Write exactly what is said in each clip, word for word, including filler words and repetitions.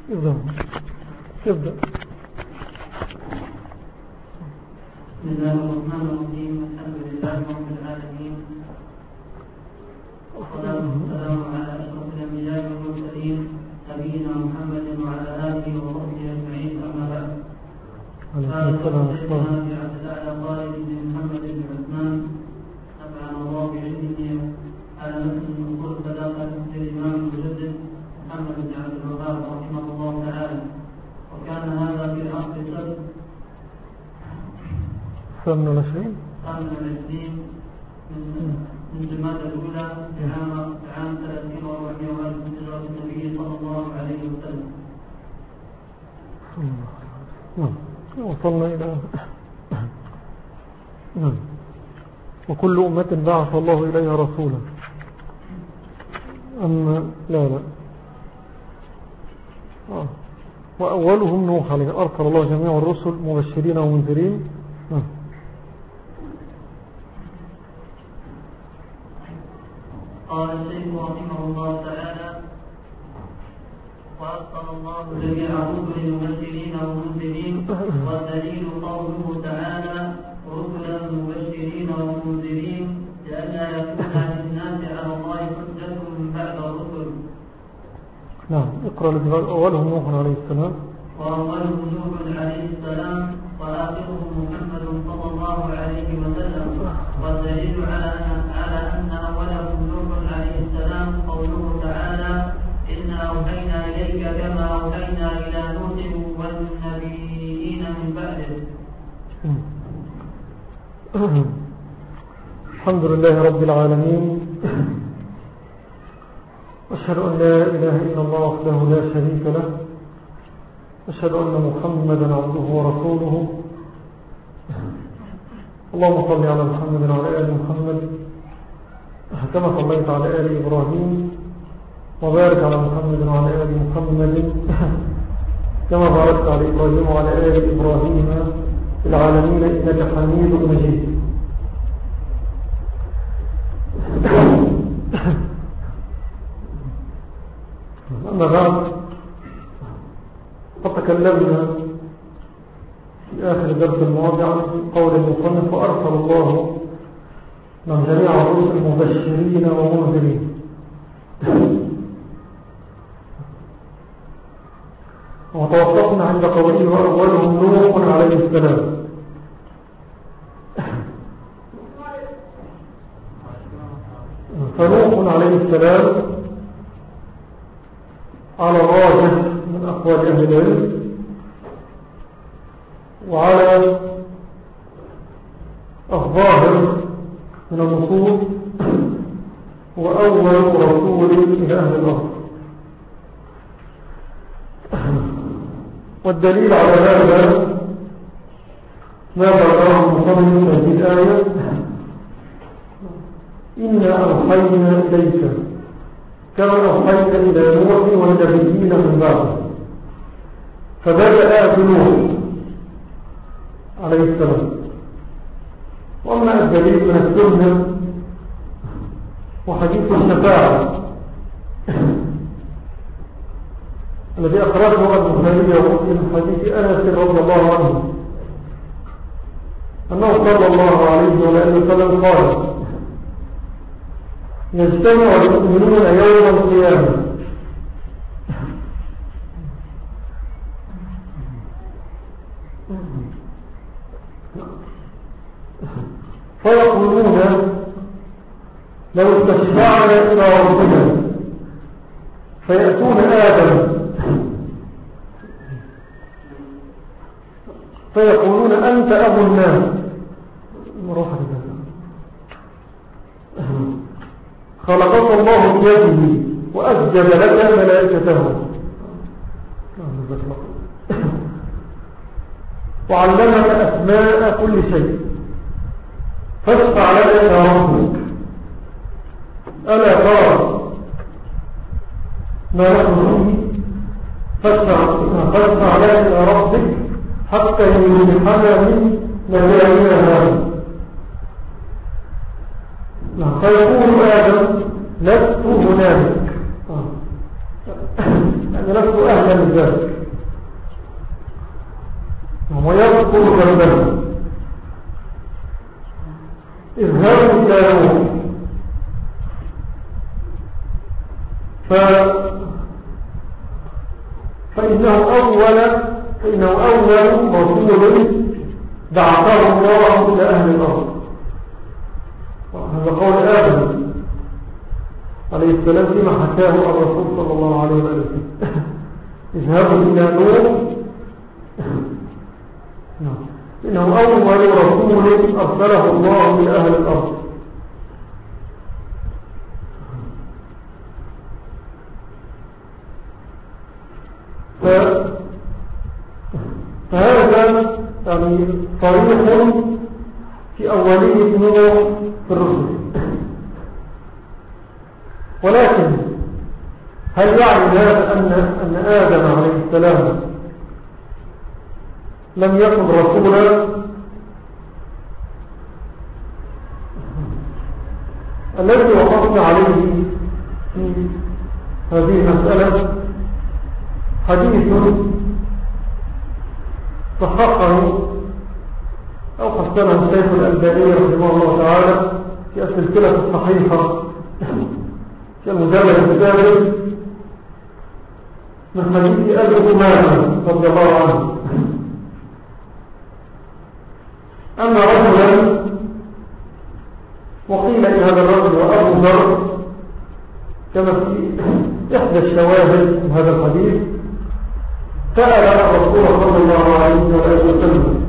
ابدأ ابدأ. بسم الله الرحمن الرحيم. الحمد لله رب العالمين، والصلاة والسلام على أشرف الأنبياء والمرسلين نبينا محمد وعلى آله وصحبه أجمعين. أما بعد، قال شيخنا في عبد الأعلى خالد بن محمد بن عثمان نفعنا الله بعلمه على متن أصول الصداقة للإمام المجدد محمد بن عبد الوهاب رحمه الله تعالى. وكان هذا في عصر السبت ثمن العشرين ثمن العشرين من جماد الأولى في عام ثلاثين وأربعمائة وألف من هجرة النبي صلى الله عليه وسلم. وصلنا إلى وكل أمة بعث الله إليها رسولا. أما لا لا آه. وأولهم نوح عليه أرسل الله جميع الرسل مبشرين ومنذرين. آه. قال الشيخ رحمه الله تعالى: وأرسل الله جميع الرسل مبشرين ومنذرين. والدليل قوله تعالى: رسلا مبشرين ومنذرين، لئلا يكون للناس على الله حجة بعد الرسل. نعم. اقرأ الجواب. أولهم نوح عليه السلام، وأولهم نوح عليه السلام، وآخرهم محمد صلى الله عليه وسلم. والدليل على على أن أولهم نوح عليه السلام قوله تعالى: إنا أوحينا إليك كما أوحينا إلى نوح والنبيين من بعده. الحمد لله رب العالمين، أشهد أن لا إله إلا الله وحده لا شريك له، أشهد أن محمدا عبده ورسوله. اللهم صل على محمد وعلى آل محمد كما صليت على آل إبراهيم، وبارك على محمد وعلى آل محمد كما باركت على إبراهيم وعلى آل إبراهيم في العالمين إنك حميد مجيد. أما بعد، قد تكلمنا في آخر درس الماضي عن قول المصنف: وأرسل الله من جميع الرسل مبشرين ومنذرين. وتوقفنا عند قوله: وأولهم نوح عليه السلام. فنوح عليه السلام على الراجح من أقوال أهل العلم وعلى الظاهر من النصوص هو أول رسول إلى أهل الأرض. والدليل على هذا ما ذكره المصنف في الآية: إنا أوحينا إليك كما أوحينا إلى نوح والنبيين من بعده. فبدأ بنوح عليه السلام. وأما الدليل من السنة وحديث الشفاعة الذي أخرجه البخاري من حديث أنس رضي الله عنه أنه صلى الله عليه وسلم قال: يجتمع المؤمنون يوم القيامة فيقولون: لو استشفعنا إلى ربنا، فيأتون آدم فيقولون: أنت أبو الناس، خلقك الله بيده وأسجد لك ملائكته وعلمك أسماء كل شيء، فاشفع لنا إلى ربك. ألا ترى ما نحن فيه؟ فاشفع لنا إلى ربك حتى يمنحنا من ملائكة هذا. فيقول آدم: لست هنالك. أنا لست أهلا لذلك ويذكر جنبه اذهبوا إلى نوح ف... فإنه أول فإنه أول رسول بعثه الله إلى أهل الأرض. هذا قول آدم عليه السلام فيما حكاه الرسول صلى الله عليه وسلم. اذهبوا إلى نوح إنه أول رسول أرسله الله إلى أهل الأرض. فهذا يعني صريح في أولية نوح في الرسل. ولكن هل يعني هذا أن, أن آدم عليه السلام لم يكن رسولا؟ الذي وقفنا عليه في هذه المسألة حديث صححه أو حسنه الشيخ الألباني رحمه الله تعالى في السلسلة الصحيحة في المجلد الثالث من حديث أبي أمامة رضي الله عنه أن رجلا، وقيل إن هذا الرجل وأبو ذر كما في إحدى الشواهد من هذا الحديث، سأل الرسول صلى الله عليه وسلم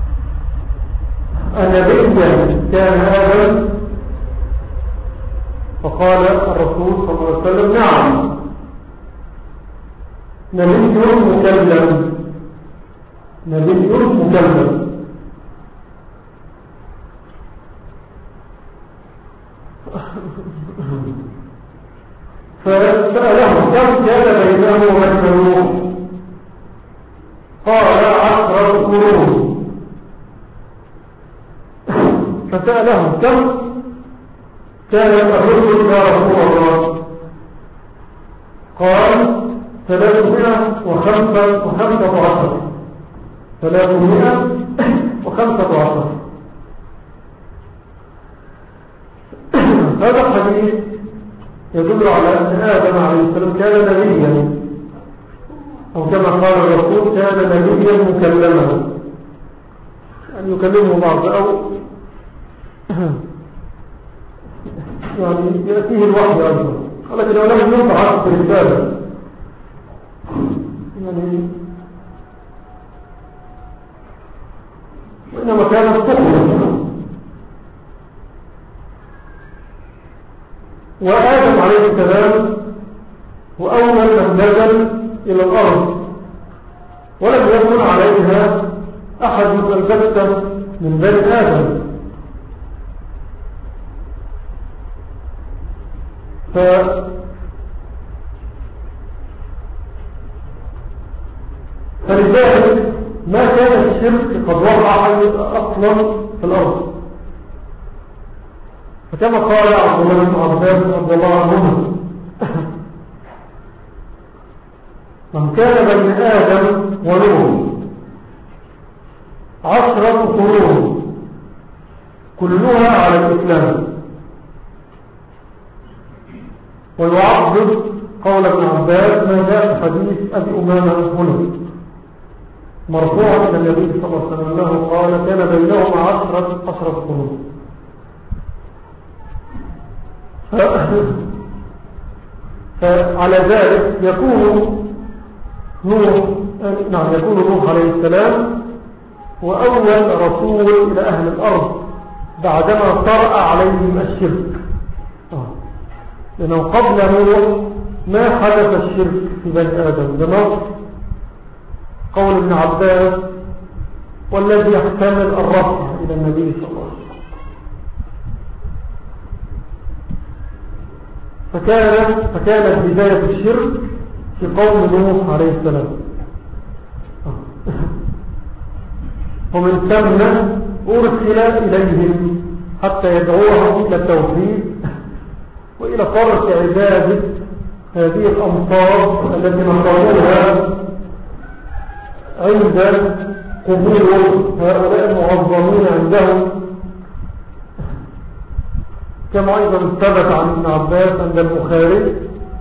أنبيا كان هذا؟ فقال الرسول صلى الله عليه وسلم نعم، نبي مكلم، نبي مكلم. فسأله كم كان بينه وبين نوح؟ قال عشرة قرون. فسأله كم كان الرسل يا رسول الله؟ قال ثلاثمائة وخمسة عشر ثلاثمائة وخمسة عشر. هذا الحديث يدل على أن آدم عليه السلام كان نبيا، أو كما قال الرسول كان نبيا مكلما، أن يكلمه بعض أو يعني يأتيه الوحي أيضا، ولكن لو لم ينفع في الرسالة يعني وإنما كان الطفل. وآدم عليه السلام هو أول من نزل إلى الأرض، ولم يكن عليها أحد البتة من بني آدم. ف فلذلك ما كان الشرك قد وقع أصلا في الأرض. فكما قال عبد الله بن عباس رضي الله عنهما من كان بين آدم ونوح عشرة قرون كلها على الإسلام. ويعضد قول ابن عباس ما جاء في حديث أبي أمامة هنا مرفوعا إلى النبي صلى الله عليه وسلم أنه قال كان بينهم عشرة عشرة قرون. فعلى ذلك يكون نوح نعم يكون نوح عليه السلام وأول رسول إلى أهل الأرض بعدما طرأ عليهم الشرك، لأنه قبل نوح ما حدث الشرك في بني آدم. لما قول ابن عباس والذي يحتمل الرفع إلى النبي صلى الله عليه وسلم. فكانت فكانت بداية الشرك في قوم نوح عليه السلام، ومن ثم أرسل إليهم حتى يدعوهم إلى التوحيد وإلى ترك عبادة هذه الأمصار التي نصابوها عند قبور هؤلاء المعظمين عندهم، كما أيضا ثبت عن ابن عباس عند البخاري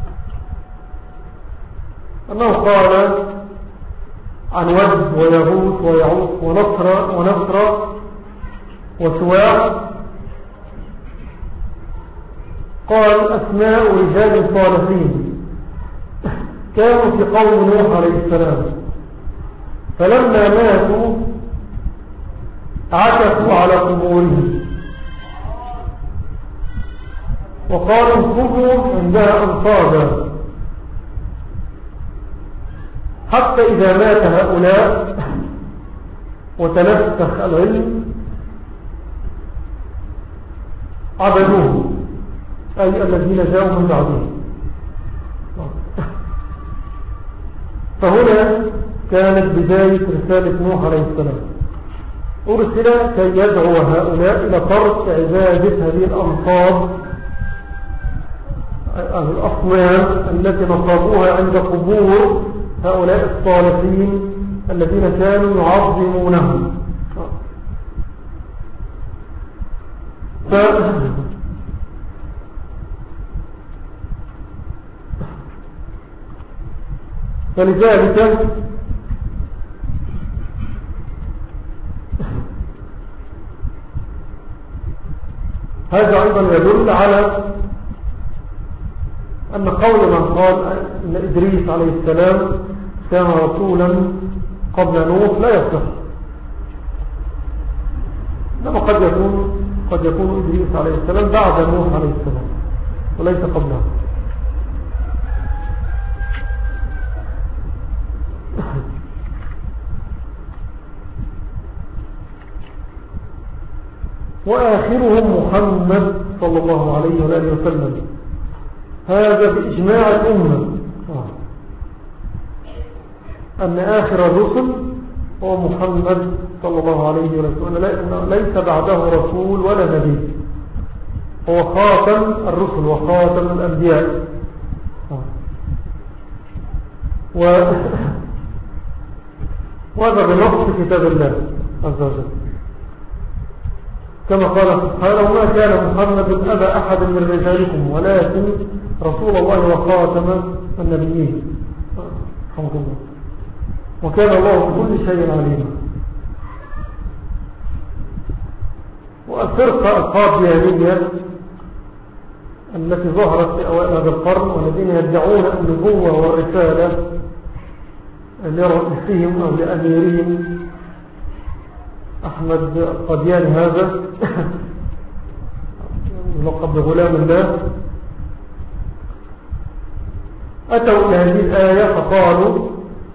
أنه قال عن ود ويغوث ويعوق ونصر ونصر وسواع، قال أسماء رجال صالحين كانوا في قوم نوح عليه السلام، فلما ماتوا عكفوا على قبورهم وقالوا انفذوا عندها أنصابا، حتى إذا مات هؤلاء وتنسخ العلم عبدوه، أي الذين جاءوا من بعدهم. فهنا كانت بداية رسالة نوح عليه السلام، أرسل كي يدعو هؤلاء إلى ترك عبادة هذه الأنصاب الأصنام التي نصبوها عند قبور هؤلاء الصالحين الذين كانوا يعظمونهم. ف... فلذلك هذا أيضا يدل على أن قول من قال أن إدريس عليه السلام كان رسولا قبل نوح لا يصح، إنما قد يكون قد يكون إدريس عليه السلام بعد نوح عليه السلام وليس قبله. وآخرهم محمد صلى الله عليه وآله وسلم، هذا بإجماع الأمة أن آخر الرسل هو محمد صلى الله عليه وسلم، ليس بعده رسول ولا نبي، هو خاتم الرسل وخاتم الأنبياء. وهذا بنص كتاب الله عز وجل، كما قال سبحانه: ما كان محمد أبا أحد من رجالكم ولكن رسول الله وخاتم النبيين، رحمه الله، وكان الله بكل شيء عليما. والفرقة القاديانية التي ظهرت في أوائل هذا القرن والذين يدعون النبوة والرسالة لرئيسهم أو لأميرهم أحمد القادياني هذا يلقب بغلام الله، أتوا إلى هذه الآية فقالوا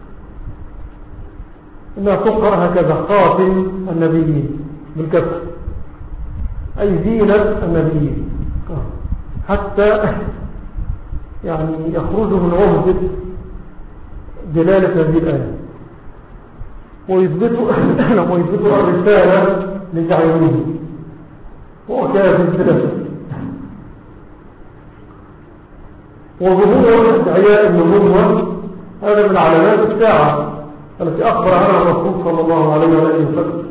إنها تقرأ هكذا: خاتم النبيين بالكسر، أي زينة النبيين، حتى يعني يخرجوا من عهدة دلالة هذه الآية ويثبتوا ويثبتوا الرسالة لزعيمهم وكانت الثلاثة. وظهور ادعياء النبوة هذا من علامات الساعة التي أخبر عنها الرسول صلى الله عليه وسلم.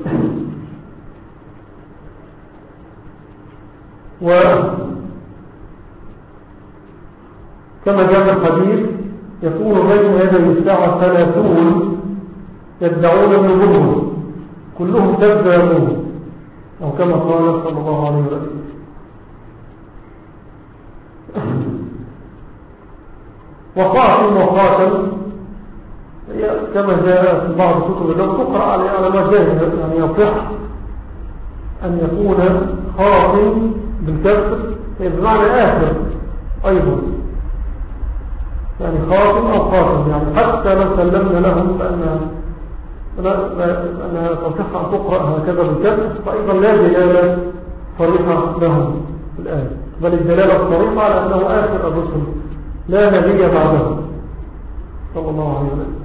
وكما جاء الحديث: يكون بين يدي الساعة ثلاثون يدعون النبوة كلهم كذابون، أو كما قال صلى الله عليه وسلم. وخاتم وخاتم كما جاء في بعض كتب العلم تقرأ على ما جاء، يعني يصح أن يكون خاتم بالكسر بمعنى آخر أيضا، يعني خاتم أو خاتم، يعني حتى لو سلمنا لهم فأنها أنها تصح أن تقرأ هكذا بالكسر، فأيضا لا دلالة صريحة لهم في الآية، بل الدلالة الصريحة على أنه آخر الرسل لا نبي بعده صلى الله عليه وسلم.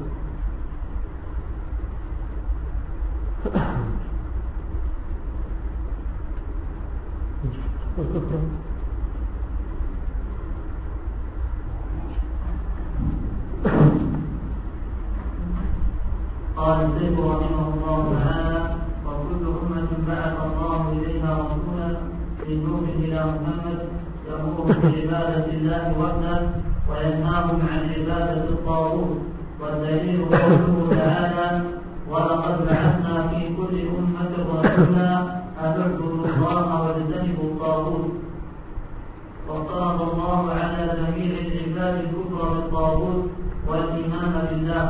قال الشيخ رحمه الله تعالى: وكل أمة بعث الله إليها رسولا من نوح إلى محمد يأمرهم بعبادة الله وحده وينهاهم عن عبادة الطاغوت. والدليل قوله تعالى: ولقد بعثنا في كل أمة رسولا أن اعبدوا الله واجتنبوا الطاغوت. وفرض الله على جميع العباد الكفر بالطاغوت والإيمان بالله.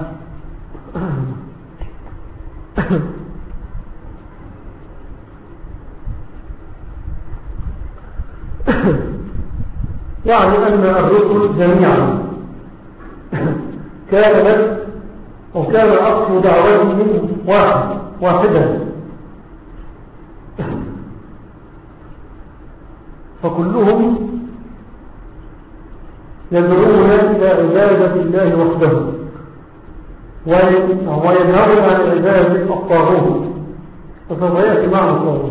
يعني أن الرسل جميعا كانت وكان أصل دعوتهم واحد واحدا، فكلهم يدعون إلى عبادة الله وحده وينهون عن عبادة الطاغوت. فسوف يأتي معنى الطاغوت.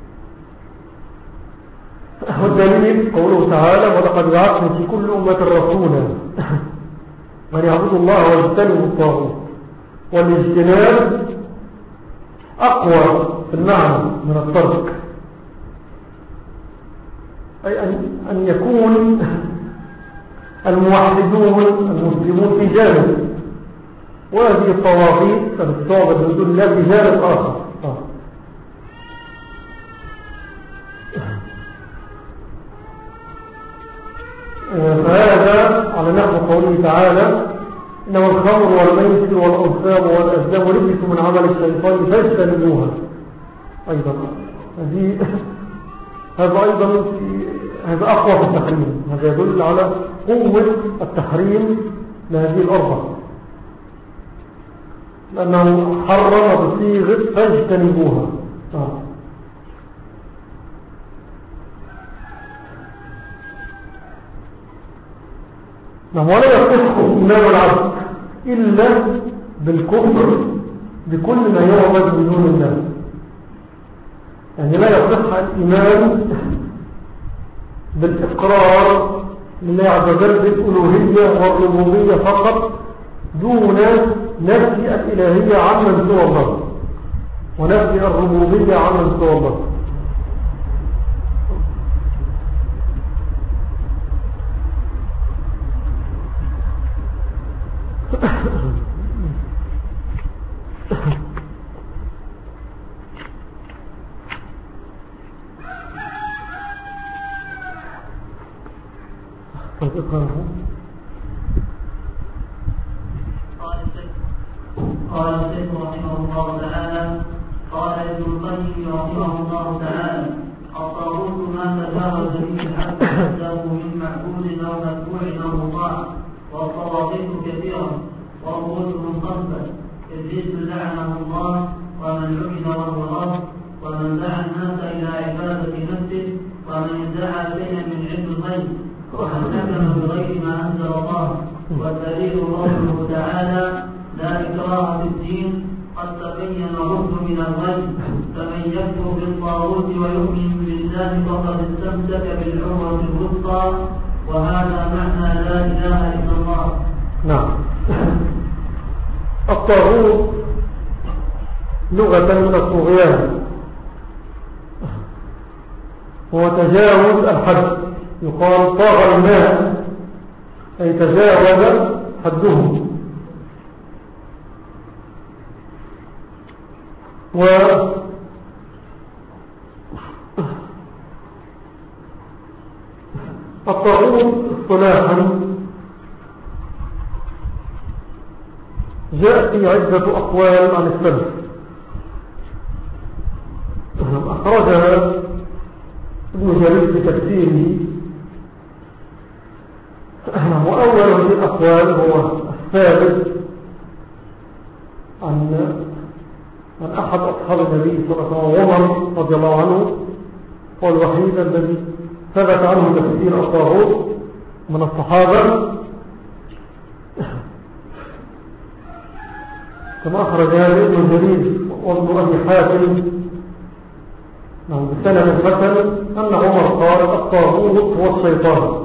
والدليل قوله تعالى: ولقد بعثنا في كل أمة رسولا أن يعبدوا الله واجتنبوا الطاغوت. والاجتناب أقوى في المعنى من الترك، أي أن يكون الموحدون المسلمون في جانب، وهذه الطواغيت التي من دون الله في جانب آخر. فهذا على نحو قوله تعالى: إنما الخمر والميسر والأنصاب والأزلام رجس من عمل الشيطان فاجتنبوها. أيضا هذا أيضا هذا أقوى في التحريم. هذا يدل على قوة التحريم لهذه الأربعة، لأنه حرم بصيغة فاجتنبوها. آه. ولا يصح إيمان العبد إلا بالكفر بكل ما يعبد من دون الله. يعني لا يصح الإيمان بالإقرار لله عز وجل بالألوهية والربوبية فقط دون نفي الإلهية عمن سوى الله ونفي الربوبية عمن سوى الله. قال الشيخ رحمه الله تعالى: قال ابن القيم رحمه الله تعالى: الطاغوت ما تجاوز به الحق نفسه من معبود او متبوع او مطاع، والطواغيت كثيره ورؤوسهم خمسه: ابليس لعنه الله، ومن عبد وهو رب، ومن دعا الناس الى عباده نفسه، ومن ادعى شيئا من علم الغيب، ومن حكم بغير ما انزل الله. والدليل قوله تعالى: لا إكراه في الدين قد تبين الرشد من الغي، فمن يكفر بالطاغوت ويؤمن بالله فقد استمسك بالعروة الوثقى، وهذا معنى لا إله إلا الله. نعم. الطاغوت لغة من الطغيان، هو تجاوز الحد. يقال طاغ الناس أي تجاوز حدهم. و الطاغوت اصطلاحا جاء في عدة أقوال عن السلف أخرجها ابن جرير بتفسيره. وأول هذه الأقوال هو الثابت عن من أحد أصحاب النبي صلى الله عليه وسلم عمر رضي الله عنه، هو الوحيد الذي ثبت عنه تفسير الطاغوت من الصحابة، كما أخرج هذا ابن جرير وابن أبي حاتم بسنة مثلا أن عمر قال: الطاغوت هو الشيطان.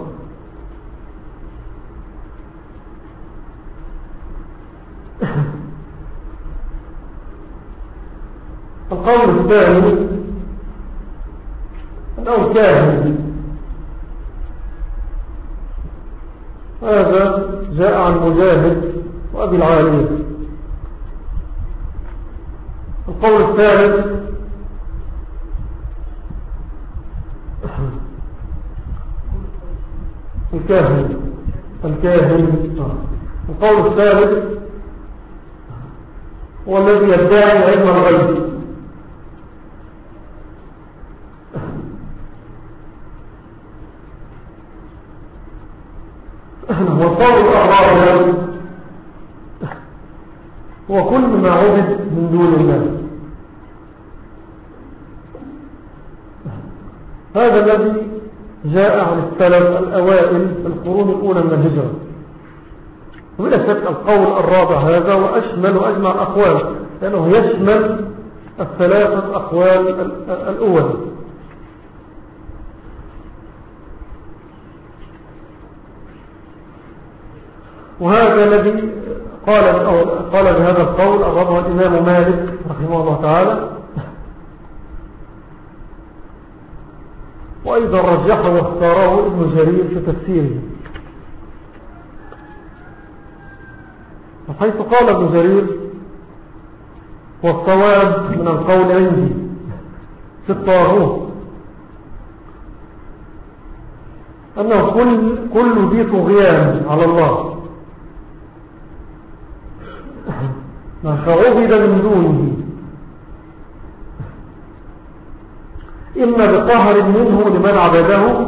القول الثاني أنه كاهن، هذا جاء عن مجاهد وأبي العالية. القول الثالث الكاهن الكاهن القول الثالث هو الذي يدعي علم الغيب. والقول الرابع هو كل ما عبد من دون الله. هذا الذي جاء عن السلف الأوائل في القرون الأولى من الهجرة. وبلا شك القول الرابع هذا وأشمل وأجمع الأقوال، لأنه يشمل الثلاثة أقوال الأول. وهذا الذي قال قال بهذا القول الرابع الإمام مالك رحمه الله تعالى، وأيضا رجحه واختاره ابن جرير في تفسيره، حيث قال ابن جرير: والصواب من القول عندي في الطاغوت أنه كل, كل ذي طغيان على الله فعبد من دونه، إما بقهر منه لمن عبده،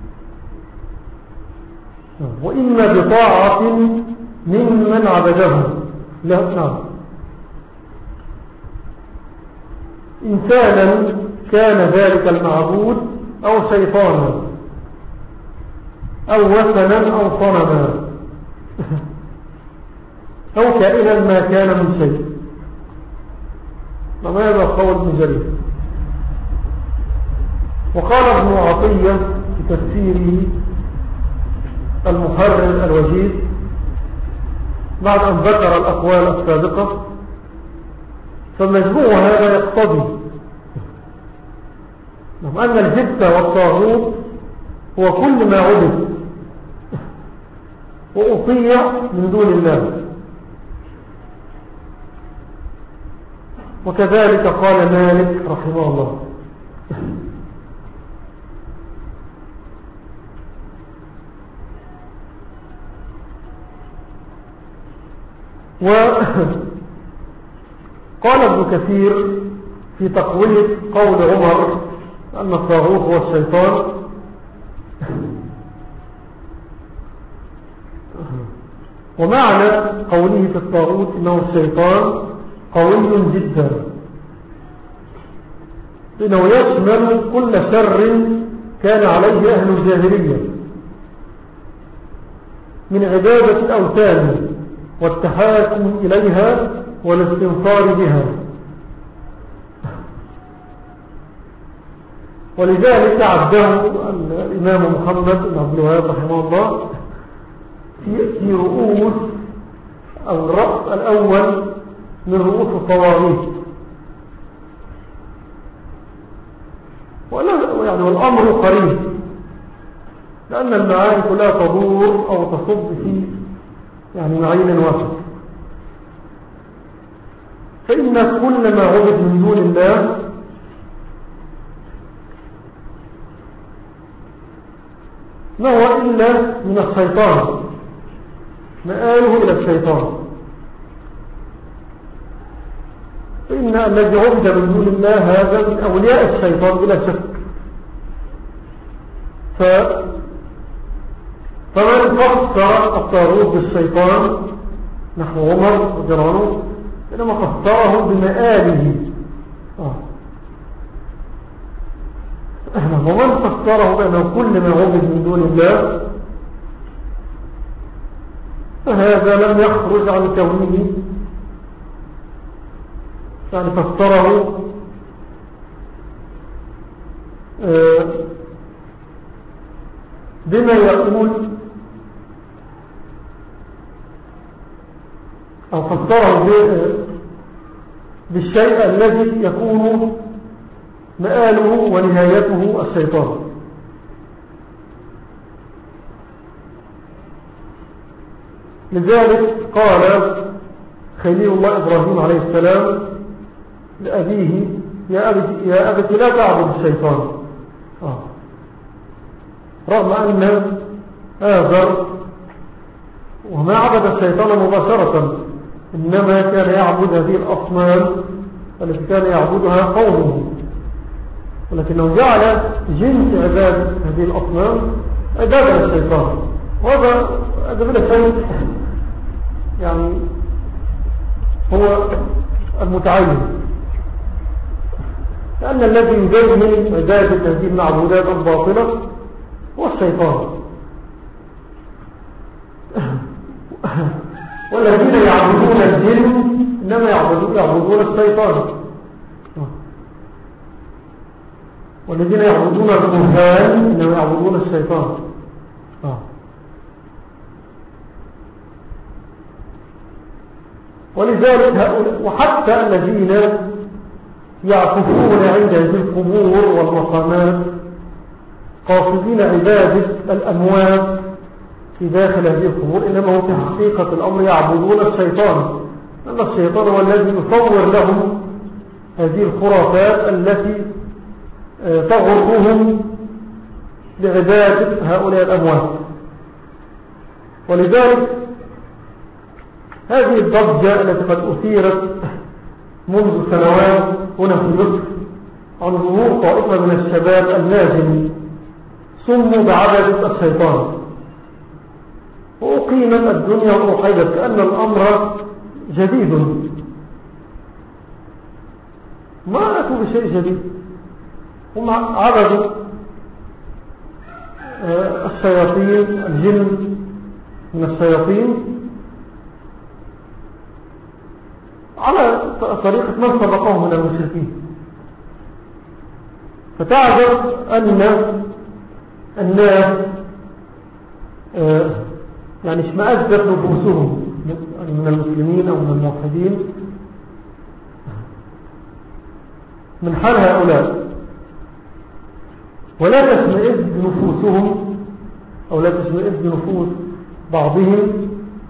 وإما بطاعة ممن عبده. لا نعم، إنسانا كان ذلك المعبود أو شيطانا أو وثنا أو صنما أو كائنا ما كان من شيء. وماذا قول ابن جرير؟ وقال ابن عطية في تفسيره المحرر الوجيز بعد أن ذكر الأقوال السابقة: فمجموع هذا يقتضي أن الجبت والطاغوت هو كل ما عبد وأطيع من دون الله. وكذلك قال مالك رحمه الله. وقال ابن كثير في تقوية قول عمر أن الطاغوت هو الشيطان: ومعنى قوله في الطاغوت إنه الشيطان قوي جدا، إنه يشمل كل شر كان عليه أهل الجاهلية من عبادة الأوثان والتحاكم إليها والاستنصار بها. ولذلك عده الإمام محمد بن عبد الوهاب رحمه الله في رؤوس الرأس الأول من رؤوس الطواغيت. يعني والأمر قريب، لأن المعاني كلها تدور أو تصب في يعني معين واحد. فإن كل ما عبد من دون الله ما هو إلا من الشيطان، مآله إلى الشيطان. فإن الذي عبد من دون الله هذا من أولياء الشيطان بلا شك. ف... فمن فسر الطاغوت بالشيطان نحو عمر وجرانه إنما فسره بمآله. آه. ومن فسره بأنه كل ما عبد من دون الله فهذا لم يخرج عن كونه، يعني فسره آه بما يقول أو فسره بالشيء الذي يكون مآله ونهايته الشيطان. لذلك قال خليل الله إبراهيم عليه السلام لأبيه يا أبت, يا أبت لا تعبد الشيطان. آه. رغم أن آذر وما عبد الشيطان مباشرة، إنما كان يعبد هذه الأصنام التي كان يعبدها قومه، ولكنه جعل جنس عبادة هذه الأصنام عبادة الشيطان. وهذا هذا بلا شيء يعني هو المتعين، لأن الذي يجيد عبادة هذه المعبودات الباطلة هو الشيطان. والذين يعبدون الجن إنما يعبدون, يعبدون الشيطان، والذين يعبدون الكهان إنما يعبدون الشيطان. ولذلك هؤلاء وحتى الذين يعكفون عند هذه القبور والمقامات قاصدين عبادة الأموات في داخل هذه القبور، إنما هم في حقيقة الأمر يعبدون الشيطان، لأن الشيطان هو الذي يصور لهم هذه الخرافات التي تغرهم لعبادة هؤلاء الأموات. ولذلك هذه الضجة التي قد أثيرت منذ سنوات هنا في مصر عن ظهور طائفة من الشباب الناجم سموا بعبدة الشيطان، وأقيمت الدنيا وأحيلت كأن الأمر جديد. ما أتوا بشيء جديد، هم عبدوا الشياطين، الجن من الشياطين على طريقة من سبقهم من المشركين. فتعجب أن الناس يعني اشمأزت نفوسهم من المسلمين أو من الموحدين من حال هؤلاء، ولا تشمئز نفوسهم أو لا تشمئز نفوس بعضهم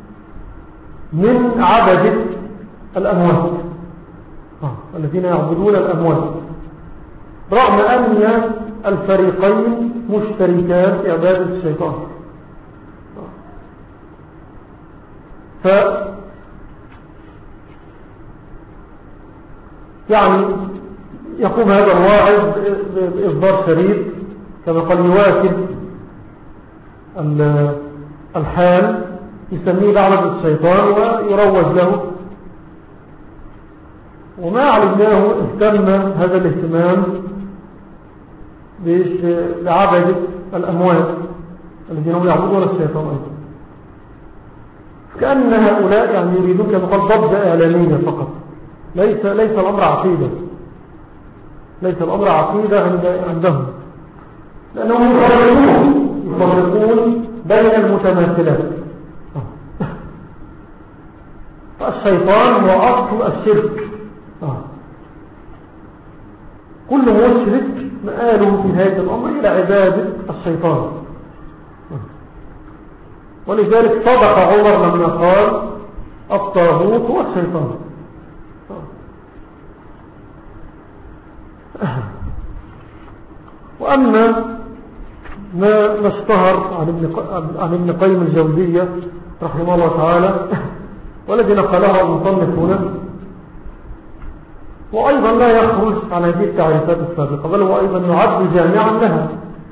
من عبدة الأموات آه. الذين يعبدون الأموات، رغم أن الفريقين مشتركان في عبادة الشيطان. ف يعني يقوم هذا الواعظ بإصدار شريط كما قال يواكب الحال، يسميه لعنة الشيطان ويروج له، وما علمناه اهتم هذا الاهتمام بعبادة الأموات الذين هم يعبدون الشيطان أيضا. كأن هؤلاء يعني يريدون كما قال ضجة إعلامية فقط، ليس ليس الأمر عقيدة، ليس الأمر عقيدة عندهم، لأنهم يفرقون يفرقون بين المتماثلات. فالشيطان هو أصل الشرك، كل مشرك مآله في هذا الأمر إلى عبادة الشيطان. ولذلك صدق عمر لما قال الطاغوت هو الشيطان. وأما ما اشتهر عن ابن قيم الجوزية رحمه الله تعالى والذي نقلها المصنف هنا، وأيضا لا يخرج عن هذه التعريفات السابقة، بل هو أيضا يعد جامعا لها.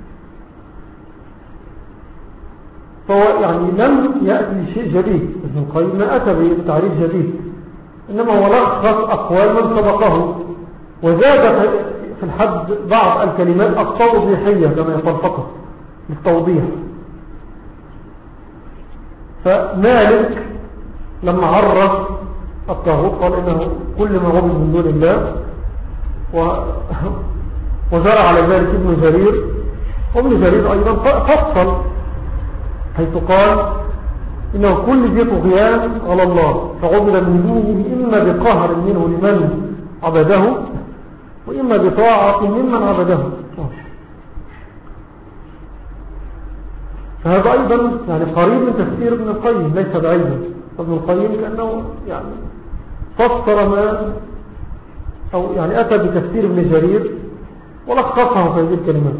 فهو يعني لم يأتي شيء جديد، ابن القيم ما أتى بتعريف جديد، إنما هو لخص أقوال من سبقه، وزاد في الحد بعض الكلمات التوضيحية كما يقول فقط للتوضيح. فمالك لما عرف الطاغوت قال إنه كل ما عبد من دون الله، وزرع على ذلك ابن جرير، وابن جرير أيضا فصل حيث قال إنه كل ذي طغيان على الله فعبد من دونه إما بقهر منه لمن عبده وإما بطاعة ممن عبده. فهذا أيضا يعني قريب من تفسير ابن القيم ليس بعيدا. ابن القيم كأنه يعني فسر ما أو يعني أتى بتفسير ابن جرير ولخصها في هذه الكلمات.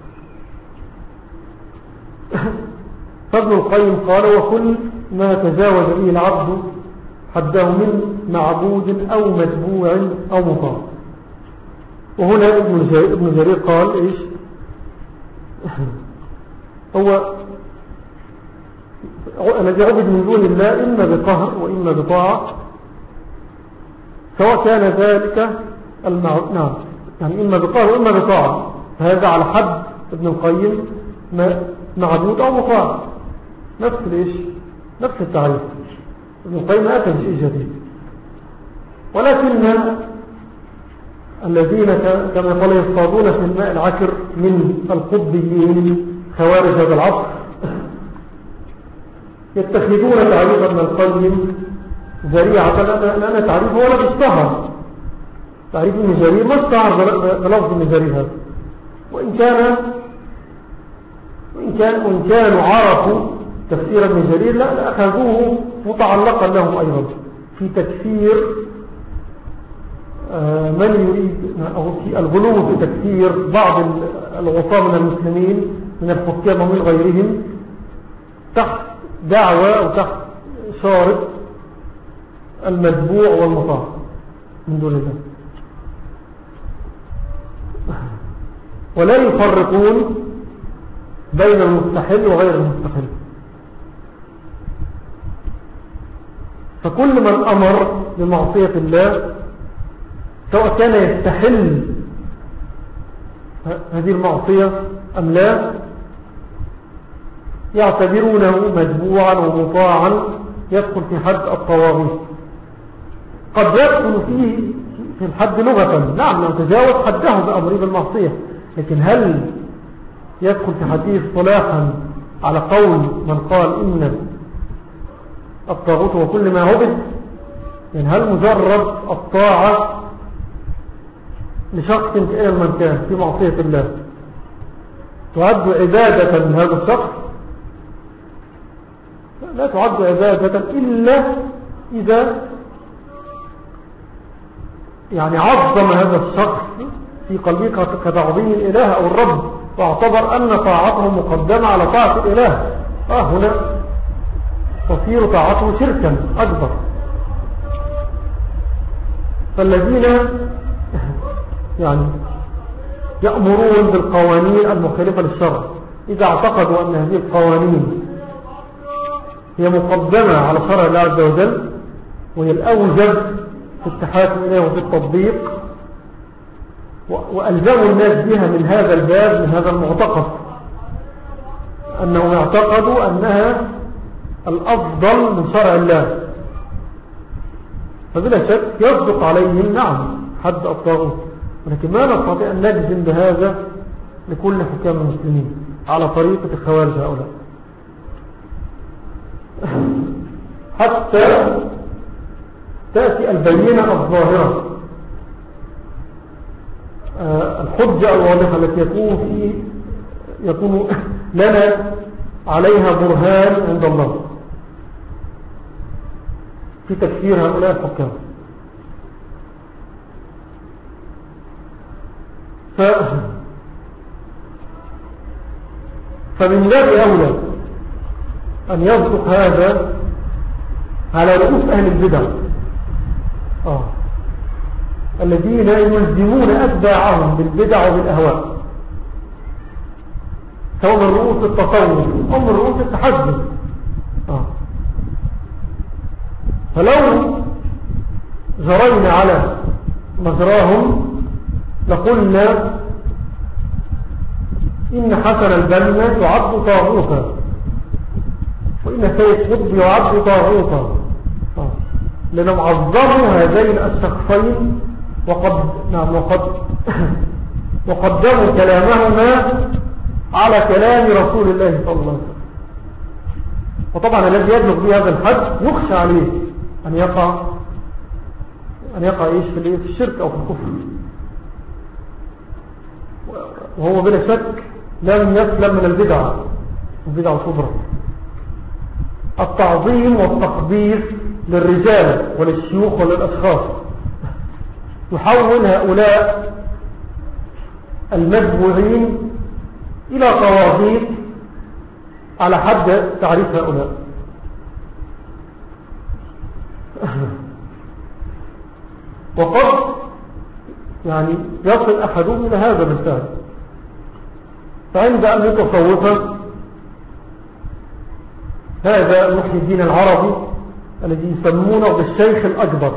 فابن القيم قال وكل ما تجاوز به العبد حده من معبود أو متبوع أو مطاع. وهنا ابن جرير قال إيش هو الذي عبد من دون الله إما بقهر وإما بطاعة سواء كان ذلك المع... نعم يعني إما بقهر وإما بطاعة. هذا على حد ابن القيم معبود أو مطاع نفس الإيش نفس التعريف. ابن القيم أتى بشيء جديد. ولكن الذين كما قال يصطادون في الماء العكر من القطبيين خوارج هذا العصر يتخذون تعريف ابن القيم ذريعة لأن تعريفه ولا اشتهر. تعريف ابن جرير ما اشتهر بلفظ ابن جرير هذا وإن كان وإن, كان وإن كانوا عرفوا تفسير ابن جرير لا أخذوه متعلقا لهم أيضا في تكفير من يريد أو في الغلو في تكفير بعض العصاة من المسلمين من الحكام ومن غيرهم تحت دعوة أو تحت شارط المتبوع والمطاع من دون الله. ولا يفرقون بين المستحل وغير المستحل. فكل من أمر بمعصية الله سواء كان يستحل هذه المعصية أم لا يعتبرونه متبوعا ومطاعا يدخل في حد الطواغيت. قد يدخل فيه في الحد لغة نعم لو تجاوز حده بأمره بالمعصية، لكن هل يدخل في حديث صلاحا على قول من قال إن الطاغوت وكل ما عبد؟ يعني هل مجرد الطاعة لشخص كائن من كان في معصية الله تعد عبادة من هذا الشخص؟ لا تعد عبادة إلا إذا يعني عظم هذا الشخص في قلبه كتعظيم الإله أو الرب واعتبر أن طاعته مقدمة على طاعة الإله. آه هنا تصير طاعته شركا أكبر. فالذين يعني يأمرون بالقوانين المخالفة للشرع إذا اعتقدوا أن هذه القوانين هي مقدمة على شرع الله عز وجل وهي الأوجب في التحاكم إليه وفي التطبيق وألزموا الناس بها من هذا الباب من هذا المعتقد أنهم يعتقدوا أنها الأفضل من شرع الله، فبلا شك يصدق عليهم نعم حد الطاغوت، ولكن ما نستطيع أن نجزم بهذا لكل حكام المسلمين على طريقة الخوارج هؤلاء حتى تأتي البينة الظاهرة الحجة الواضحة التي يكون في يكون لنا عليها برهان عند الله في تكفير هؤلاء الحكام. ف... فمن باب أولى أن يصدق هذا على رؤوس أهل البدع آه. الذين يلزمون أتباعهم بالبدع وبالأهواء سواء من رؤوس التصوف أو من رؤوس التحدث آه. فلو جرينا على مجراهم لقلنا إن حسن البنا يعد طاغوتا وإن سيد قطب يعد طاغوتا آه. لأنهم عظموا هذين الشخصين وقد نعم وقد وقدموا كلامهما على كلام رسول الله صلى الله عليه وسلم. وطبعا الذي يبلغ به هذا الحد يخشى عليه أن يقع أن يقع إيش في الشرك أو في الكفر، وهو بلا شك لم يسلم من البدعة البدعة الكبرى. التعظيم والتقديس للرجال وللشيوخ وللأشخاص يحول هؤلاء المجبورين إلى طواغيت على حد تعريف هؤلاء. وقد يعني يصل أحدهم إلى هذا بالفعل. فعند المتصوفة هذا محي الدين العربي الذي يسمونه بالشيخ الأكبر،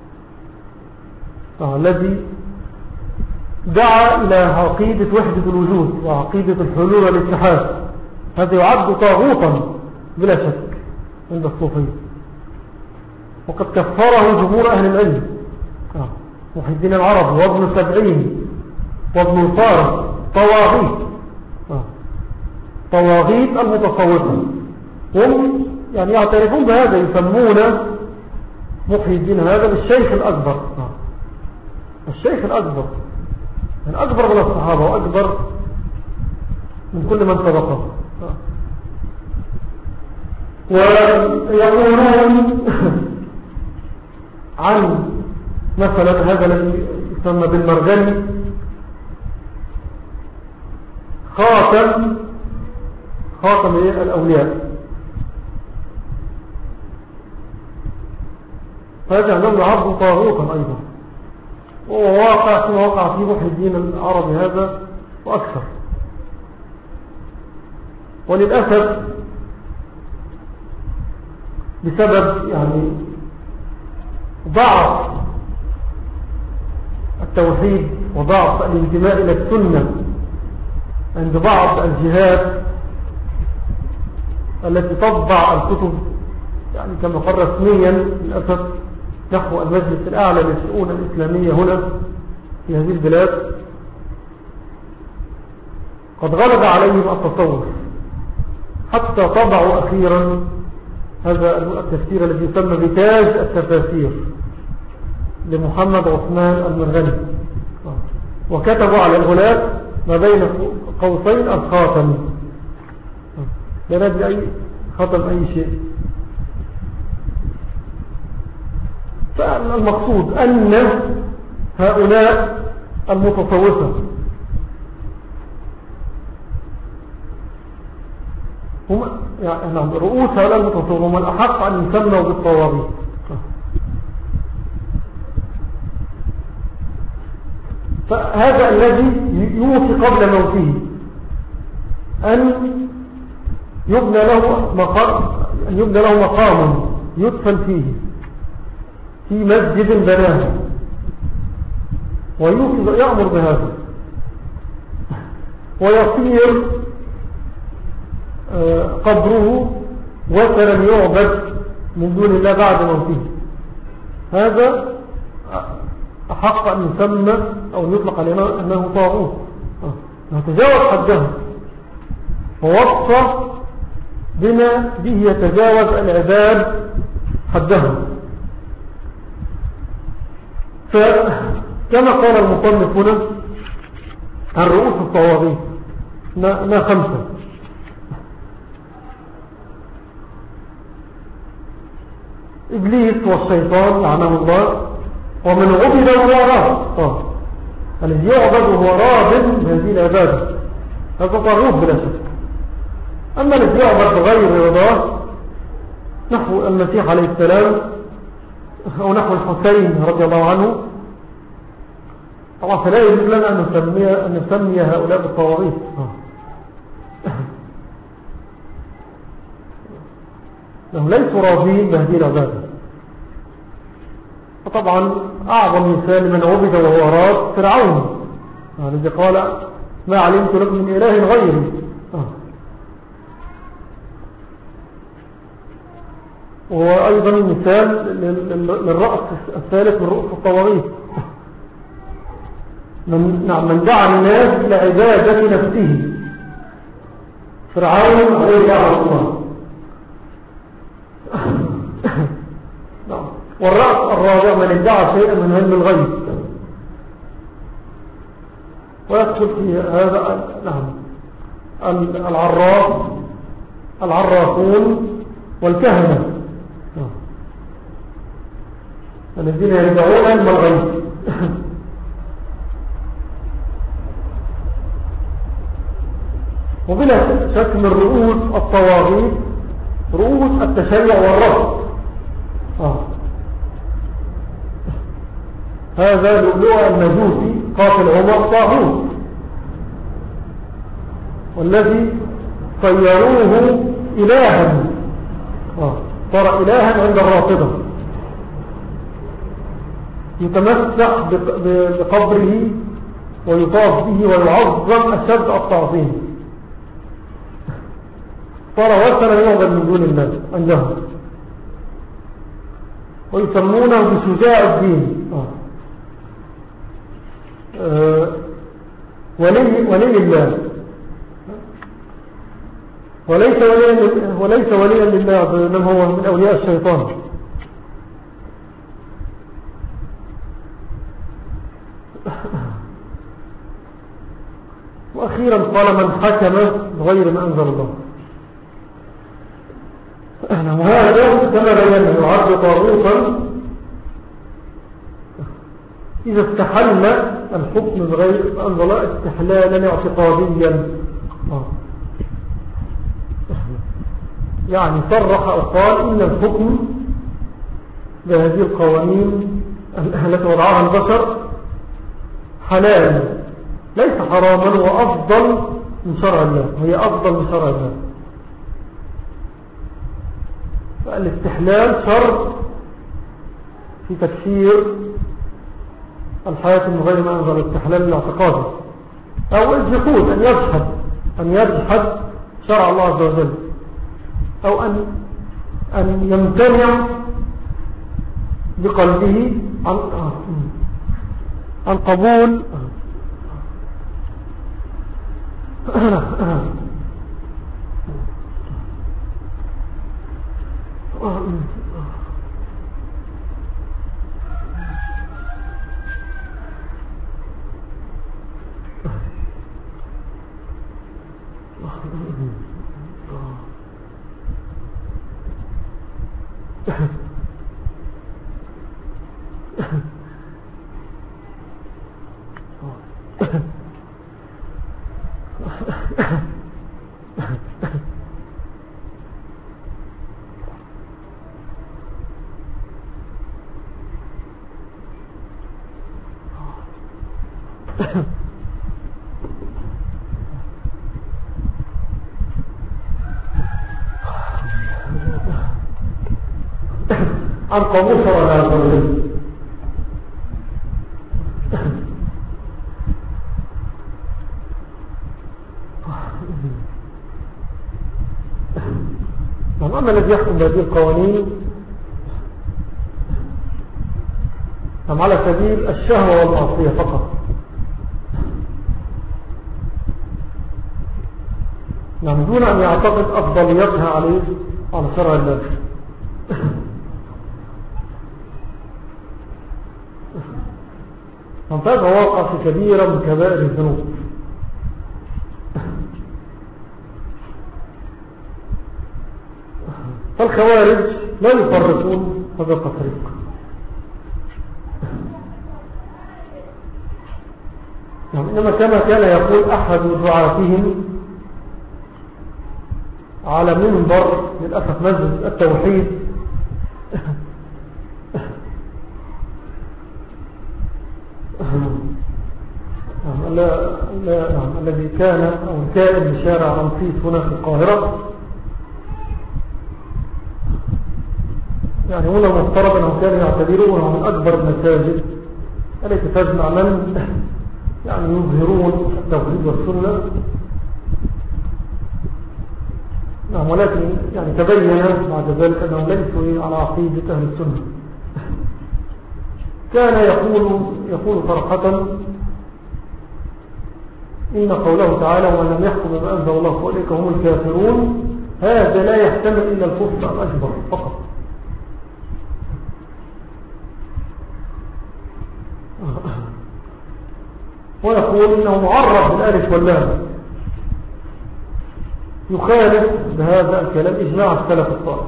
آه الذي دعا إلى عقيدة وحدة الوجود وعقيدة الحلول والاتحاد، هذا يعد طاغوتا بلا شك عند الصوفية، وقد كفره جمهور أهل العلم. آه محي الدين العربي وابن سبعين وابن الفارس طواغيت، آه طواغيت المتصوفة، هم يعني يعترفون بهذا، يسمون محي الدين هذا بالشيخ الأكبر. آه. الشيخ الأكبر يعني أكبر من الصحابة وأكبر من كل من سبقه. آه. ويقولون عن مثلا هذا الذي يسمى بالمرجلي خاتم خاتم الأولياء، فهذا عندهم يعرض طاغوتا أيضا، وهو واقع فيما وقع في محي الدين العربي هذا وأكثر. وللأسف بسبب يعني ضعف التوحيد وضعف الانتماء إلى السنة عند بعض الجهات التي تطبع الكتب يعني كما قال رسميا للأسف نحو المجلس الأعلى للشؤون الإسلامية هنا في هذه البلاد، قد غلب عليهم التصوف حتى طبعوا أخيرا هذا التفسير الذي يسمى بتاج التفاسير لمحمد عثمان المرغني، وكتبوا على الغلاف ما بين قوسين الخاتم، لا ندري أي ختم أي شيء. فالمقصود أن هؤلاء المتصوفة هم يعني رؤوس هؤلاء المتصوفة هم الأحق أن يسموا بالطواغيت. فهذا الذي يوصي قبل موته أن يبنى له مقام أن يبنى له مقام يدفن فيه في مسجد بناه، ويأمر بهذا، ويصير قبره وثنا يعبد من دون الله بعد موته. هذا أحق أن يسمى أو يطلق علينا أنه طاغوت، يتجاوز حده، ووصف بما به يتجاوز العباد حده. فكما قال المصنف هنا عن رؤوس الطواغيت ما خمسة: إبليس والشيطان لعنه الله، ومن عبد وهو راض، الذي يعبد وهو راض بهذه العبادة هذا طاغوت بلا شك. أما الذي يعبد بغير رضاه نحو المسيح عليه السلام أو نحو الحسين رضي الله عنه طبعا فلا يجوز لنا أن نسمي, أن نسمي هؤلاء بالطواغيت، لهم ليسوا راضين بهذه العبادة. فطبعا أعظم مثال من عبد وهو راض فرعون الذي قال ما علمت لكم من إله غيري. وهو أيضا مثال للرأس الثالث من رؤوس الطواغيت، من, نعم من دعا الناس إلى عبادة نفسه، فرعون عليه لعنة الله. والرأس الرابع من ادعى شيئا من علم الغيب، ويدخل في هذا نعم العراف العرافون والكهنة الذين يدعون علم الغيب. وبلا شك من رؤوس الطواغيت رؤوس التشيع والرفض. آه. هذا لؤلؤ المجوسي قاتل عمر طاغوت، والذي صيروه إلها، آه. صار إلها عند الرافضة، يتمسح بقبره ويطاف به ويعظم أشد التعظيم، صار وثنا يعبد من دون الله عندهم، ويسمونه بشجاع الدين. آه. آه. ولي, ولي الله، وليس وليا وليس وليا لله، بل هو من أولياء الشيطان. وأخيرا قال من حكم بغير ما أنزل الله. وهذا كما بينا يعد طاغوتا إذا استحل الحكم بغير ما أنزل الله استحلالا اعتقاديا، يعني صرح وقال إن الحكم بهذه القوانين التي وضعها البشر حلال ليس حراما، وأفضل من شرع الله، هي أفضل من شرع الله. فالاستحلال شرط في تكفير الحياة من غير ما أنزل الاستحلال الاعتقادي، أو الجحود أن يجحد أن يجحد شرع الله عز وجل، أو أن أن يمتنع بقلبه عن عن قبول عن قبول شرع الله عز وجل. أما الذي يحكم بهذه القوانين أم على سبيل الشهوة والمعصية فقط، يعني دون أن يعتقد أفضليتها عليه على شرع الله. فانتهى واقع في كبيرة من كبائر الذنوب. فالخوارج لا يفرقون هذا التفريق، يعني إنما كما كان يقول أحد دعاتهم على منبر للأسف مسجد التوحيد الذي كان أو كائن بشارع رمسيس هنا في القاهرة، يعني هنا المفترض أنه كان يعتبرونه من أكبر المساجد التي تجمع من يعني يظهرون التوحيد والسنة. نعم، ولكن يعني تبين بعد ذلك أنه ليسوا على عقيدة أهل السنة. كان يقول يقول صراحة إن قوله تعالى ومن لم يحكم بما أنزل الله فأولئك هم الكافرون، هذا لا يحتمل إلا الكفر الأكبر فقط. ويقول إنه معرف بالألف واللام، يخالف بهذا الكلام إجماع السلف الصالح.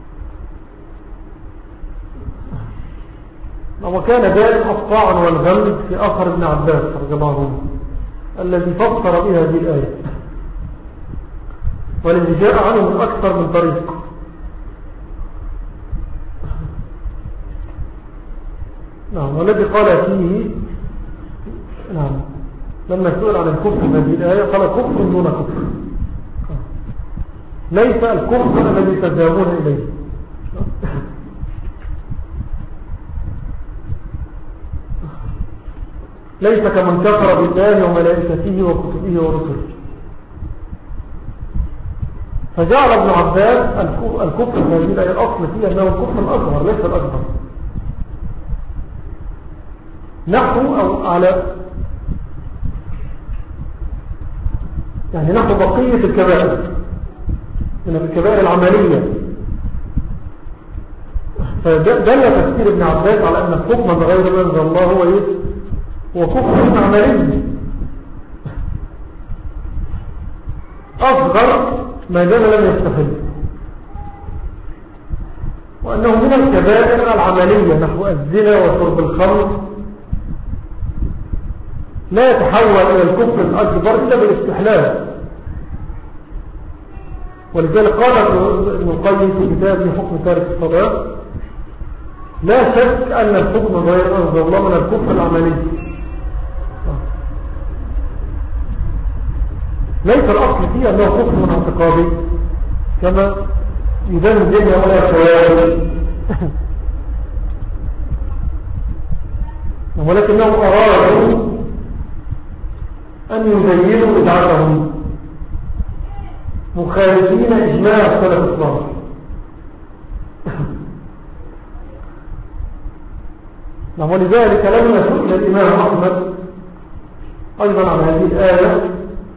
وكان ذلك الطعن والغمد في أثر ابن عباس رضي الله عنه الذي فسر بها هذه الآية، والذي جاء عنه من أكثر من طريق. نعم. والذي قال فيه نعم لما سئل عن الكفر في هذه الآية قال كفر دون كفر، ليس الكفر الذي تذهبون إليه. ليس كمن كفر بالله وملائكته وكتبه ورسله. فجعل ابن عباس الكفر في هذه الآية الأصل فيه أنه الكفر الأصغر ليس الأكبر، نحو أو على يعني نحو بقية الكبائر من الكبائر العملية. فدل تفسير ابن عباس على أن الحكم بغير ما أنزل الله هو إيه؟ هو كفر عملي أصغر ما دام لم يستحل، وأنه من الكبائر العملية نحو الزنا وشرب الخمر لا يتحول إلى الكفر الأكبر إلا بالاستحلال. ولذلك قال ابن القيم في كتابه حكم تارك الصلاة لا شك أن الحكم غير أنزل الله من الكفر العملي، ليس الأصل فيه أنه كفر من اعتقادي كما يدان الدنيا ولا شوارع، ولكنهم أرادوا أن يزينوا بدعتهم مخالفين إجماع السلف الصالح. ولذلك لما سئل الإمام أحمد أيضا عن هذه الآية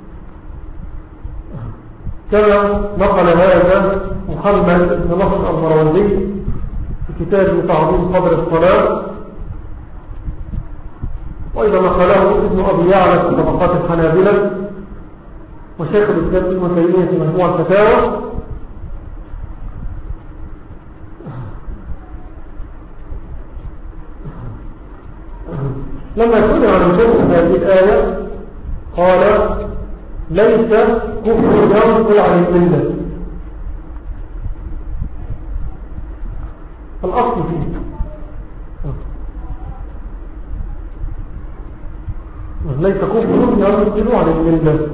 كما نقل هذا محمد بن نصر المروزي في كتابه تعظيم قدر الصلاة، وإذا نقله ابن أبي يعلى في طبقات الحنابلة، وشيخ الإسلام ابن تيمية في مجموع الفتاوى، لما سئل عن وجوه هذه الآية قال ليس كفر ينقل عن الملة، الأصل فيه ليس كفر ينقل عن الملة.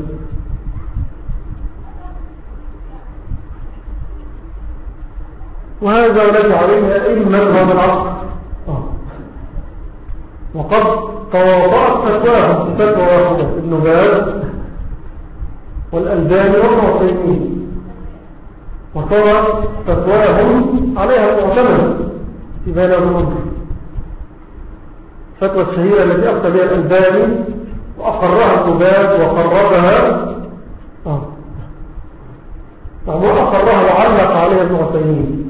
وهذا الذي عليه أئمة هذا العصر، وقد تواضعت فتواهم فتوى واحدة ابن باز والألباني والمعتمين، وصارت فتواهم عليها المعتمد في بين الأمر، فتوى الشهيرة التي أفتى بها الألباني وأقرها ابن باز وقربها آه. وأقرها وعلق عليها المعتمين.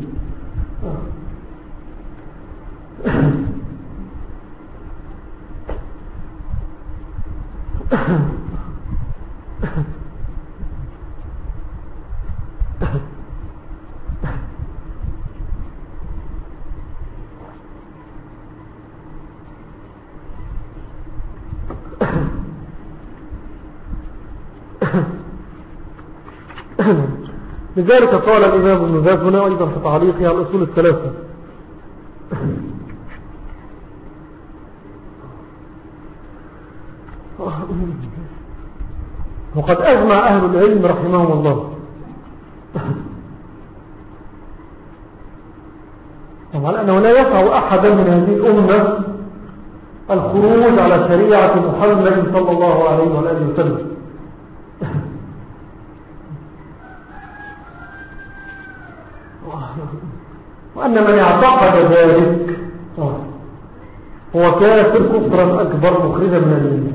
لذلك قال الإمام ابن باز هنا أيضا في تعليقه على الأصول الثلاثة وقد أجمع أهل العلم رحمهم الله على أنه لا يسع أحدا من هذه الأمة الخروج على شريعة محمد صلى الله عليه وآله وسلم، وأن من اعتقد ذلك هو كافر كفرا أكبر مخرجا من الملة.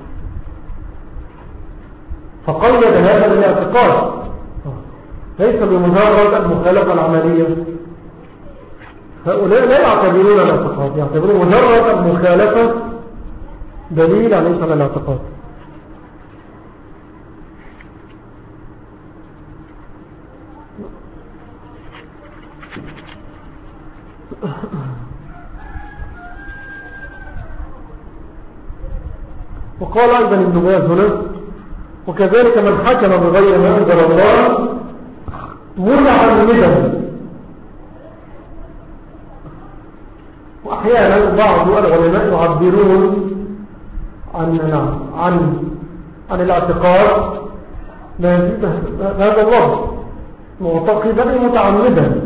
فقيد هذا بالاعتقاد ليس بمجرد المخالفة العملية. هؤلاء لا يعتبرون الاعتقاد، يعتبرون مجرد المخالفة دليل عليه على الاعتقاد. وقال أيضا ابن باز هنا: وكذلك من حكم بغير ما أنزل الله متعمدا. وأحيانا بعض العلماء يعبرون عن عن عن الاعتقاد بهذا اللفظ معتقدا متعمدا.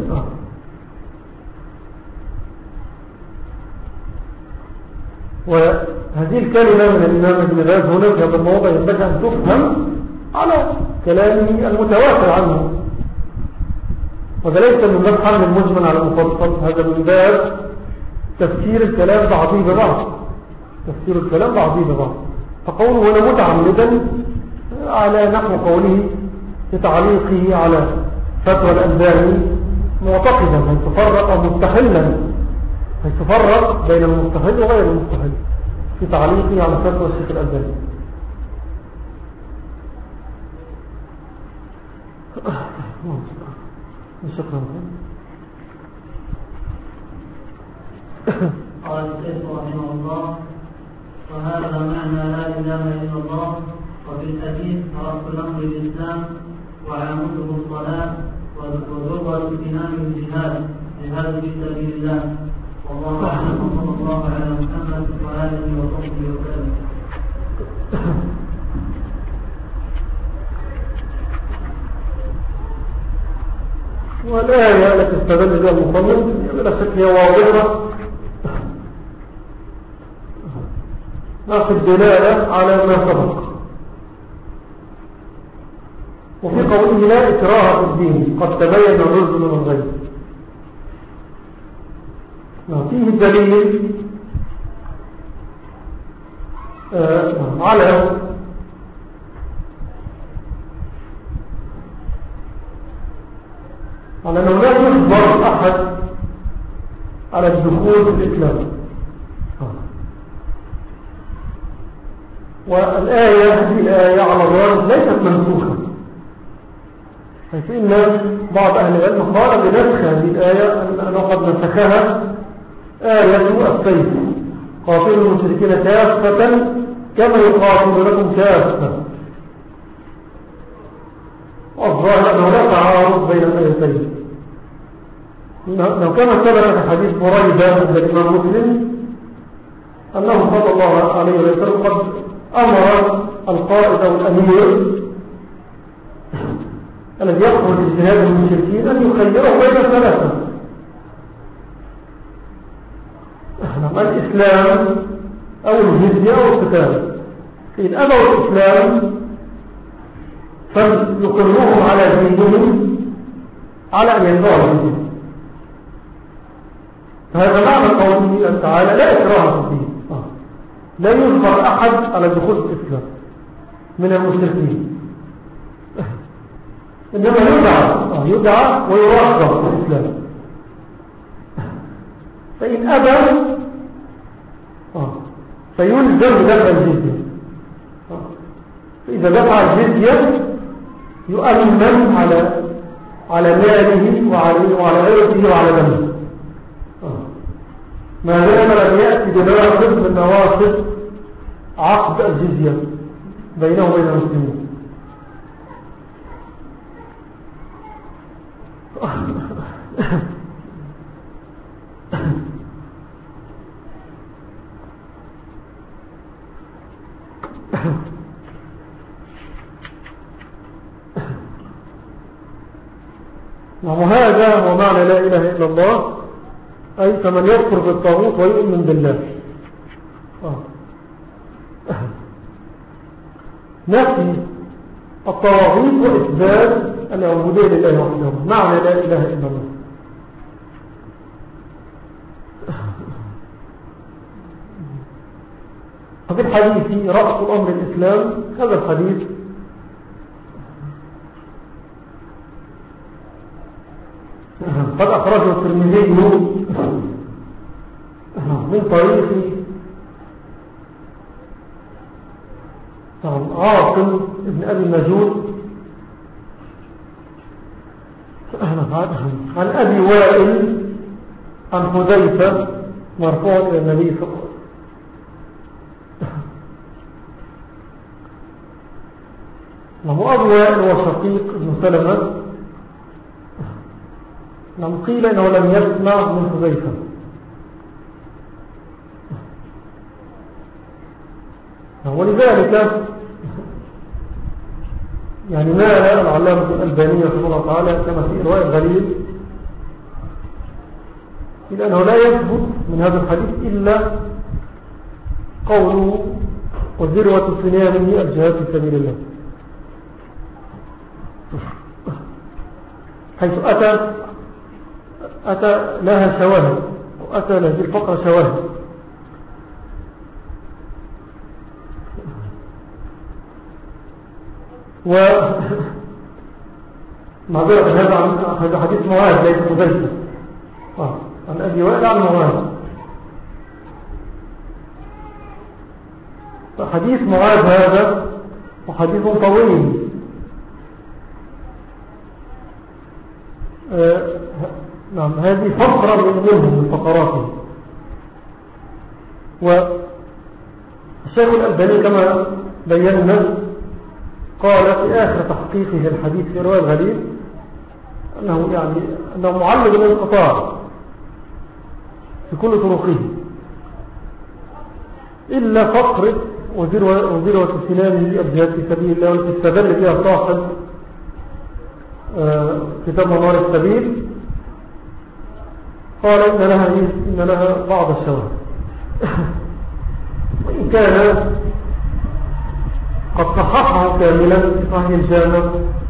وهذه الكلمة من الإمام ابن باز هنا في هذا الموضع ينبغي أن تفهم على كلامه المتواتر عنه، وذا ليس من باب حمل المجمل على المفصل، هذا من باب تفسير الكلام بعضيه ببعض، تفسير الكلام بعضيه ببعض. فقوله هنا متعمدا على نحو قوله لتعليقه على فتوى الألباني معتقدا، هل تفرق أو مستحلا، هل تفرق بين المستحل وغير المستحل في تعليقه على فتوى الشيخ الألباني. شكرا. قال الشيخ رحمه الله: وهذا معنى لا إله إلا الله. وفي الحديث: رأس الأمر الإسلام وعموده الصلاة وذروة الإمام الجهاد جهاد في سبيل الله. والله أعلم، صلى الله على محمد وآله وصحبه وسلم. والآية التي استدل بها المصنف بلا شك هي واضحة في الدلالة على ما سبق. وفي قوله: لا إكراه في الدين قد تبين الرشد من الغي، فيه دليل آه على على أنه لا يجبر أحد على الدخول في الإسلام. والآية هذه الآية على الرأس ليست منسوخة، حيث إن بعض أهل العلم قال بنسخ هذه الآية أنه قد نسخها آية السيف: قاتلوا المشركين كافة كما يقاتلونكم كافة. والظاهر أنه لا تعارض بين الآيتين، لو كان ثبت في حديث بريدة عند الإمام مسلم أنه صلى الله عليه وسلم قد أمر القائد أو الأمير الذي يخرج اجتهاد المشركين أن يخيره بين ثلاثة: الإسلام أو الجزية أو القتال. إن أبوا الإسلام فيقرهم على دينهم على أن ينفعوا دينهم. فهذا معنى قوله تعالى: لا إكراه في الدين، لا يجبر أحد على دخول الإسلام من المشركين، إنما يدعى يدعى ويرغب في الإسلام. فإن أبى فيلزم دفع الجزية، فإذا دفع الجزية يؤمن على على ماله وعلى وعلى عرضه وعلى دمه، ما دام لم يأتي بناقض من نواقض عقد الجزية بينه وبين المسلمين. وهذا هو معنى لا إله إلا الله، أي فمن يكفر بالطاغوت ويؤمن بالله. آه. نفي الطواغيت وإثبات العبودية لله وحده، معنى لا إله إلا الله. ففي الحديث رأس الأمر الإسلام، هذا الحديث قد أخرجه الترمذي من طريق عن عاصم ابن أبي النجود عن أبي وائل عن حذيفة مرفوع إلى النبي صلى الله عليه وسلم. أبو وائل وشقيق بن سلمة لم قيل إنه لم يسمع من حذيفة، ولذلك يعني مال العلامة الألباني رحمه الله تعالى كما في رواية الغليل إلا أنه لا يثبت من هذا الحديث إلا قوله وذروة سنامه الجهاد في سبيل الله، حيث أتى أتى لها شواهد وأتى لهذه الفقرة شواهد. و معذرة هذا هذا حديث معاذ ليس حذيفة آه. عن أبي وائل عن معاذ. فحديث معاذ هذا وحديث طويل آه. نعم هذه فقرة من منهم من فقراته. والشيخ الألباني كما بينا قال في آخر تحقيقه الحديث في رواية الغليل أنه يعني أنه معلق بالانقطاع في كل طرقه إلا فقرة وذروة سنامه الجهاد في سبيل الله والتي استدل فيها صاحب كتاب منار السبيل، قال إن لها, إن لها بعض الشواهد وإن كان قد صححه كاملا في صحيح الجامع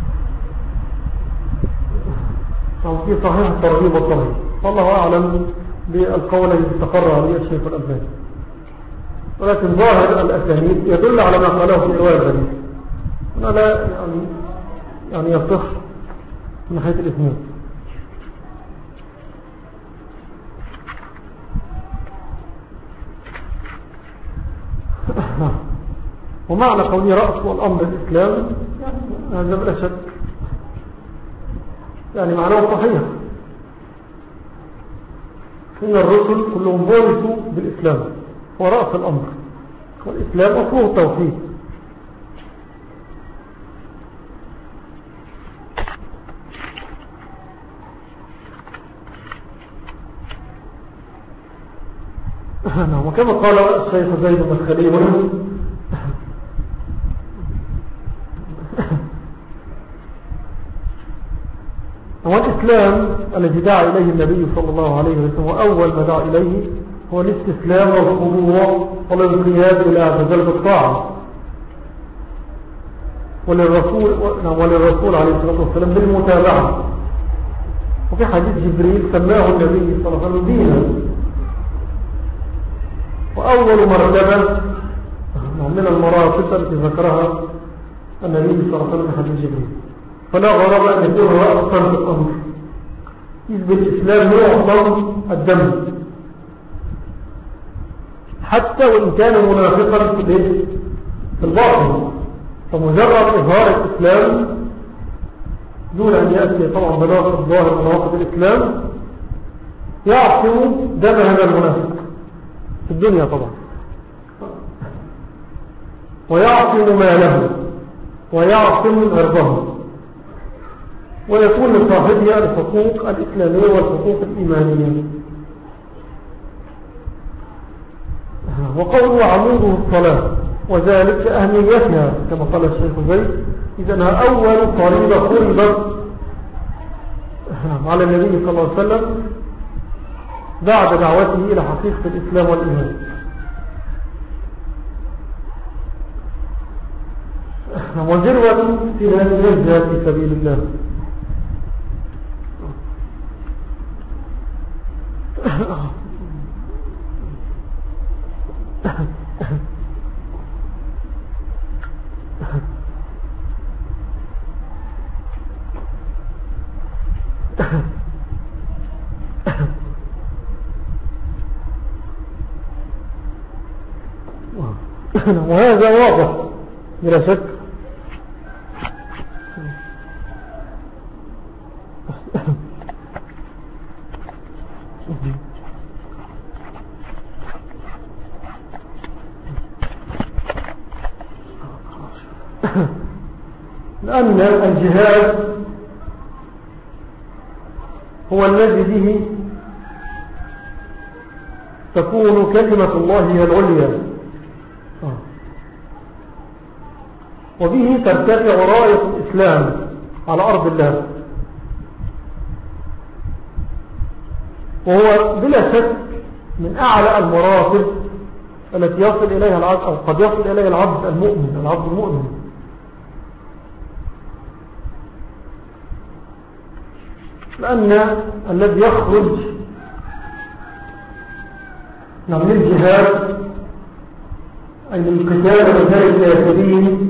أو في صحيح الترغيب والترهيب، والله أعلم بالقول الذي استقر عليه الشيخ الألباني، ولكن ظاهر الأسانيد يدل على ما قاله في رواية الغريب أنا لا يعني, يعني يصح من حيث الإسناد. ومعنى قولي رأس والأمر الإسلام يعني هذا بلا شك يعني معناه صحيح، إن الرسل كلهم بعثوا بالإسلام ورأس الأمر، والإسلام أصله التوحيد. وكما قال الشيخ زيد بن خليل هو الإسلام الذي دعا إليه النبي صلى الله عليه وسلم، وأول ما دعا إليه هو الاستسلام والخضوع والانقياد إلى عزل بالطاعة، وللرسول, وللرسول عليه الصلاة والسلام بالمتابعة. وفي حديث جبريل سماه النبي صلى الله عليه وسلم دينا، وأول مرتبة من المراتب التي ذكرها النبي صلى الله عليه وسلم في حديث جبريل، فلا غرض أن يكون هو أصلا في الأمر، إذ بالإسلام يعظم الدم حتى وإن كان منافقا في الباطن، فمجرد إظهار الإسلام دون أن يأتي طبعا بناقض الظاهر ونواقض الإسلام يعصم دم هذا المنافق في الدنيا طبعا، ويعصم ماله ويعصم عرضه، ويكون لصاحبها الحقوق الإسلامية والحقوق الإيمانية. وقوله عموده الصلاة، وذلك أهميتها كما قال الشيخ زيد، إذا أنها أول فريضة فرضت على النبي صلى الله عليه وسلم بعد دعوته إلى حقيقة الإسلام والإيمان. وذروة سنام الجهاد في سبيل الله. وهذا واضح بلا شك. لأن الجهاد هو الذي به تكون كلمة الله هي العليا، وبه ترتفع راية الإسلام على أرض الله، وهو بلا شك من أعلى المراتب التي يصل إليها العبد، أو قد يصل إليها العبد المؤمن العبد المؤمن لأن الذي يخرج من الجهاد أي من القتال والجهاد الكافرين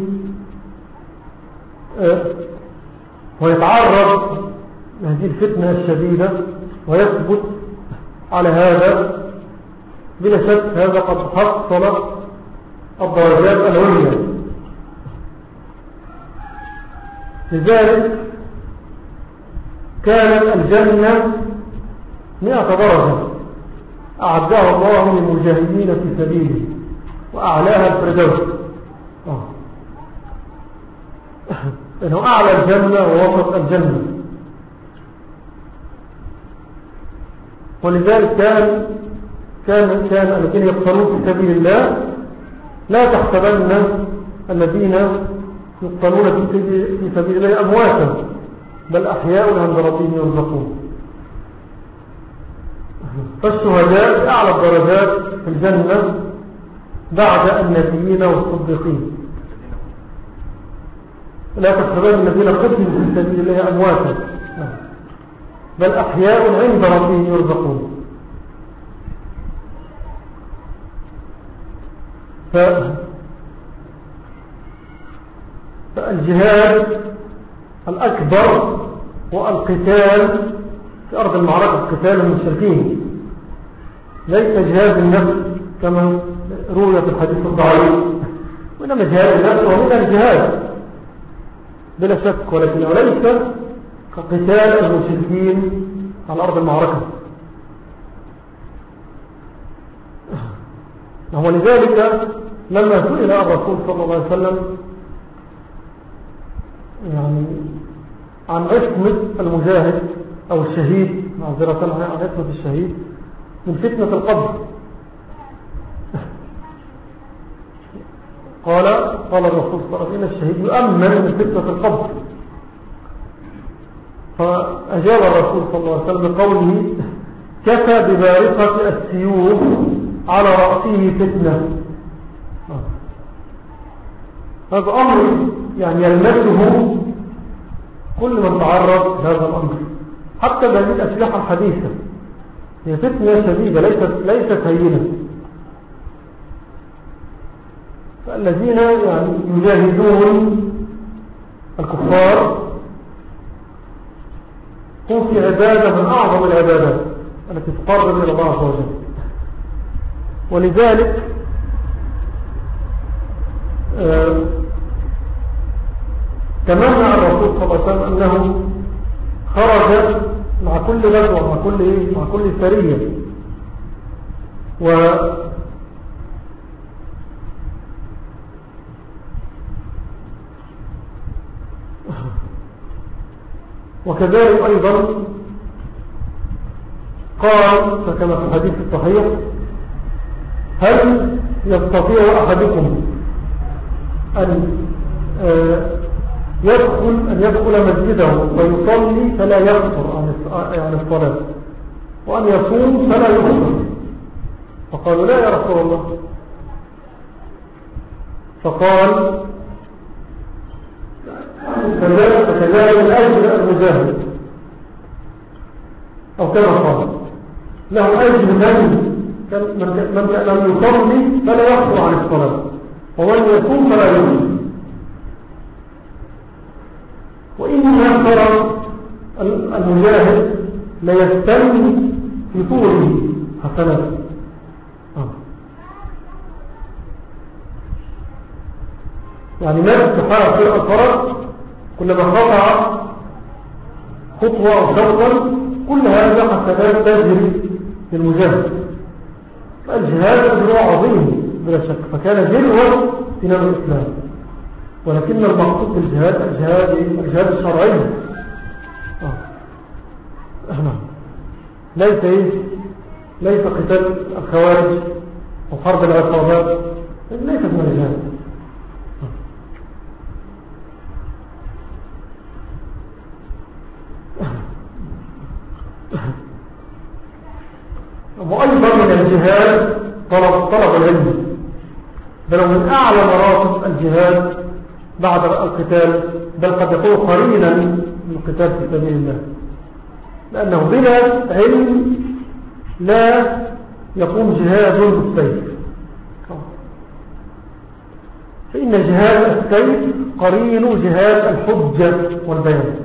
ويتعرض لهذه الفتنة الشديدة ويثبت على هذا، بلا شك هذا قد حصل الدرجات العليا. لذلك كانت الجنة مئة درجة أعدها الله للمجاهدين في سبيله وأعلاها الفردوس، إنه أعلى الجنة ووسط الجنة. ولذلك كان كان كان الذين يقتلون في سبيل الله لا تحسبن الذين يقتلون في سبيل الله أمواتا بل أحياء عند ربهم يرزقون. فالشهداء أعلى الدرجات في الجنة بعد النبيين والصديقين. لا تحسبن الذين قتلوا في سبيل الله أمواتا بل أحياء عند ربهم يرزقون. فالجهاد الأكبر هو القتال في أرض المعركة، قتال المشركين، ليس جهاد النفس كما روي في الحديث الضعيف، وإنما جهاد النفس ومن الجهاد بلا شك، ولكن ليس كقتال المشركين على أرض المعركة. ولذلك لما سئل الرسول صلى الله عليه وسلم يعني عن عصمة المجاهد أو الشهيد، معذرة عن عصمة الشهيد من فتنة القبر، قال قال الرسول صلى الله عليه وسلم الشهيد يؤمن من فتنة القبر. فأجاب الرسول صلى الله عليه وسلم بقوله كفى ببارقة السيوف على رأسه فتنة. هذا أمر يعني يلمسه كل من تعرض لهذا الأمر، حتى بهذه الأسلحة الحديثة هي فتنة شديدة ليست ليست هينة. فالذين يعني يجاهدون الكفار هم في عبادة من أعظم العبادات التي تقرب إلى الله عز وجل. ولذلك آه تمنى الرسول صلى الله عليه وسلم أنه خرج مع كل غزوة مع كل مع كل سرية، و وكذلك أيضا قال فكما في الحديث الصحيح هل يستطيع أحدكم أن يدخل أن يدخل مسجده ويصلي فلا يقصر عن الصلاة وأن يصوم فلا يقصر؟ فقالوا لا يا رسول الله. فقال فكذلك الأجر المجاهد، أو كما قال له أجر من من لم يصلي فلا يقصر عن الصلاة ومن يصوم فلا يقصر. وإنما ترى المجاهد لا يستني في طوله حسنات. يعني مارس بحالة في الفرق كلما قطع خطوة أو شوطا كل هذا حسنات تجري للمجاهد. الجهاد أجر عظيم بلا شك، فكان جلوة في نام الإسلام، ولكن المقصود بالجهاد الجهاد, الجهاد الشرعي. آه. ليس إيه؟ ليس قتال الخوارج وحرب العصابات، ليس من الجهاد. وأيضا من الجهاد طلب, طلب العلم، بل من أعلى مراتب الجهاد بعد القتال، بل قد يكون قرينا من القتال في سبيل الله، لأنه بلا علم لا يقوم جهاد بالسيف، فإن جهاد السيف قرين جهاد الحجة والبيان.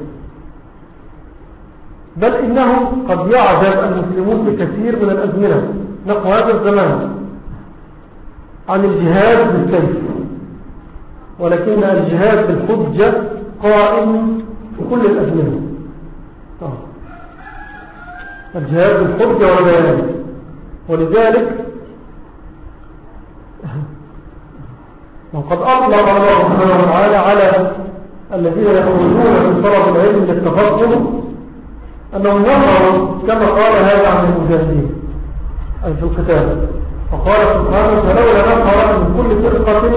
بل إنه قد يعجب المسلمون في كثير من الأزمنة نحو هذا الزمان عن الجهاد بالسيف، ولكن الجهاد بالحجة قائم في كل الأزمنة. الجهاد بالحجة والبيان، ولذلك وقد أطلق الله سبحانه وتعالى على الذين يخرجون من طلب العلم للتفضل أنهم يظهروا كما قال هذا عن المجاهدين أي في القتال، فقال سبحانه: فلولا نفر من كل فرقة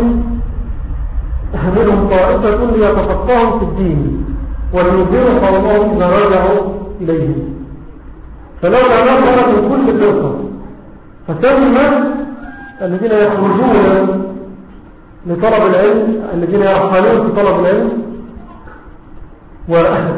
منهم طائفة ليتفقهوا في الدين ولينذروا قومهم إذا رجعوا إليهم. فلولا نفر من كل فرقة، فسمى الذين يخرجون لطلب العلم، الذين يرحلون في طلب العلم و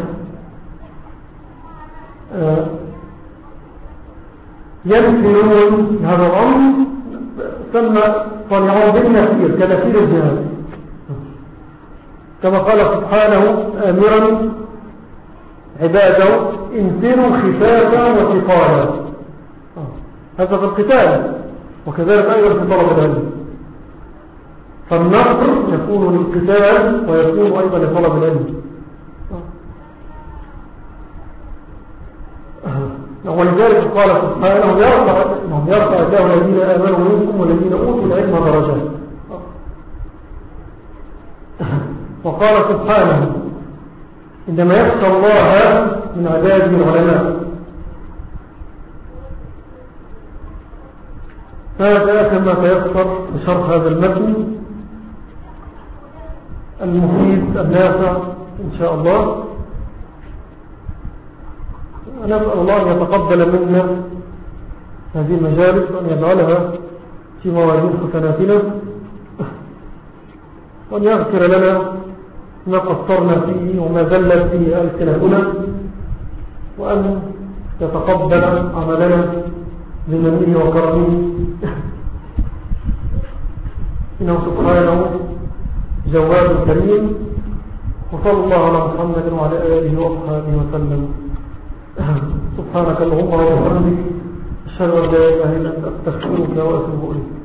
ينفرون هذا الأمر، ثم صنعوا بالنفير كنفير الجهاد، كما قال سبحانه آمرا عباده: انفروا خفافا وثقالا. هذا في القتال، وكذلك أيضا في طلب العلم، فالنصر يكون للقتال ويكون أيضا لطلب العلم. ولذلك قال سبحانه: يرفع الله الذين آمنوا منكم والذين أوتوا العلم درجات. وقال سبحانه: إنما يخشى الله من عباده العلماء. هذا كما تيسر بشرح هذا المتن المفيد النافع إن شاء الله. نسأل الله أن يتقبل منا هذه المجالس وأن يجعلها في موازين حسناتنا، وأن يغفر لنا ما قصرنا فيه وما زلت فيه ألسنتنا، وأن يتقبل عملنا بمنه وكرمه، إنه سبحانه جواد كريم. وصلى الله على محمد وعلى آله وأصحابه وسلم. سبحانك اللهم وبحمدك، أشهد أن لا إله إلا أنت، أستغفرك وأتوب إليك.